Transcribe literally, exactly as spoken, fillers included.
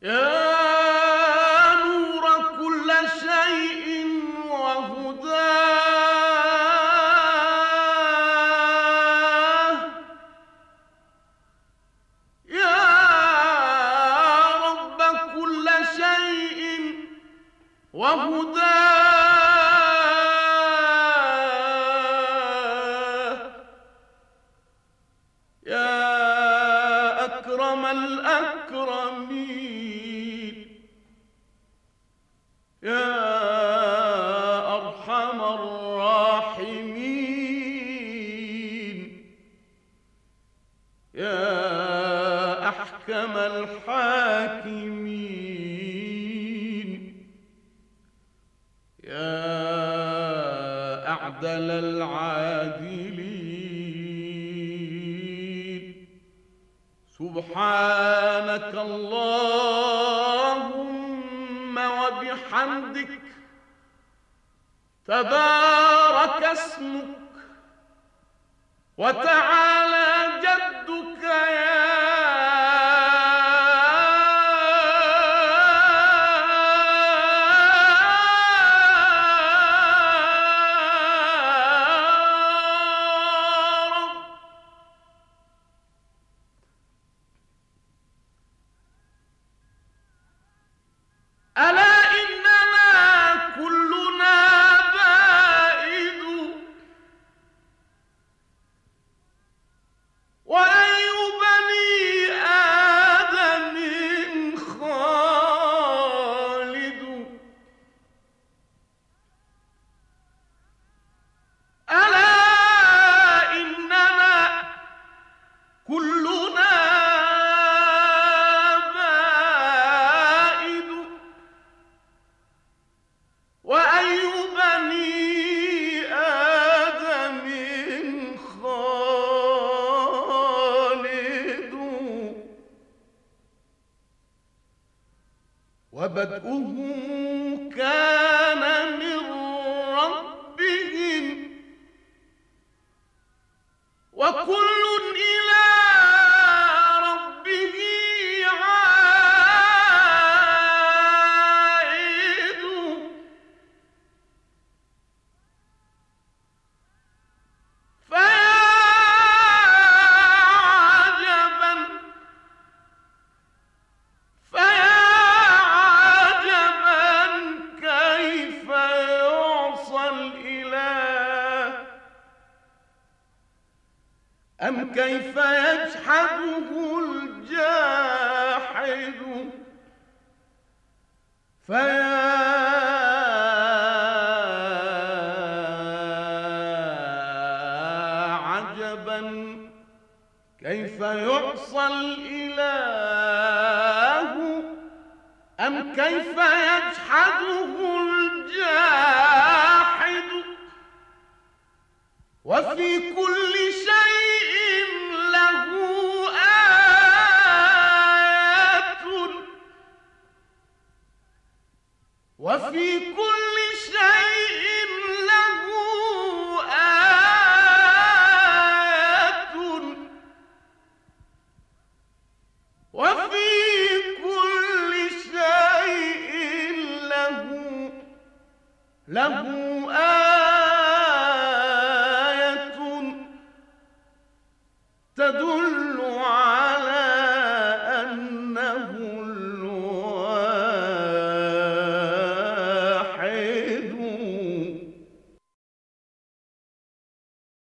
يا نور كل شيء وهداه، يا رب كل شيء وهداه، يا أكرم الأكرمين، يا أرحم الراحمين، يا أحكم الحاكمين، يا أعدل العادلين. سبحانك اللهم وبحمدك، تبارك اسمك وتعالى جدك، يا ألا إننا كلنا بائد، وأي بني آدم خالد. ألا إننا كلنا بائد، وأي بني آدم خالد. وبدؤه كان من ربهم، وكل إلى ربه عائد. فيا عجبا فيا عجبا كيف يعصى الإله، أم كيف يجحده الجاحد. فيا عجبا كيف يعصى الإله، أم كيف يجحده الجاحد. وفي كل شيء له آيات، وفي كل شيء له آيات، وفي كل شيء له له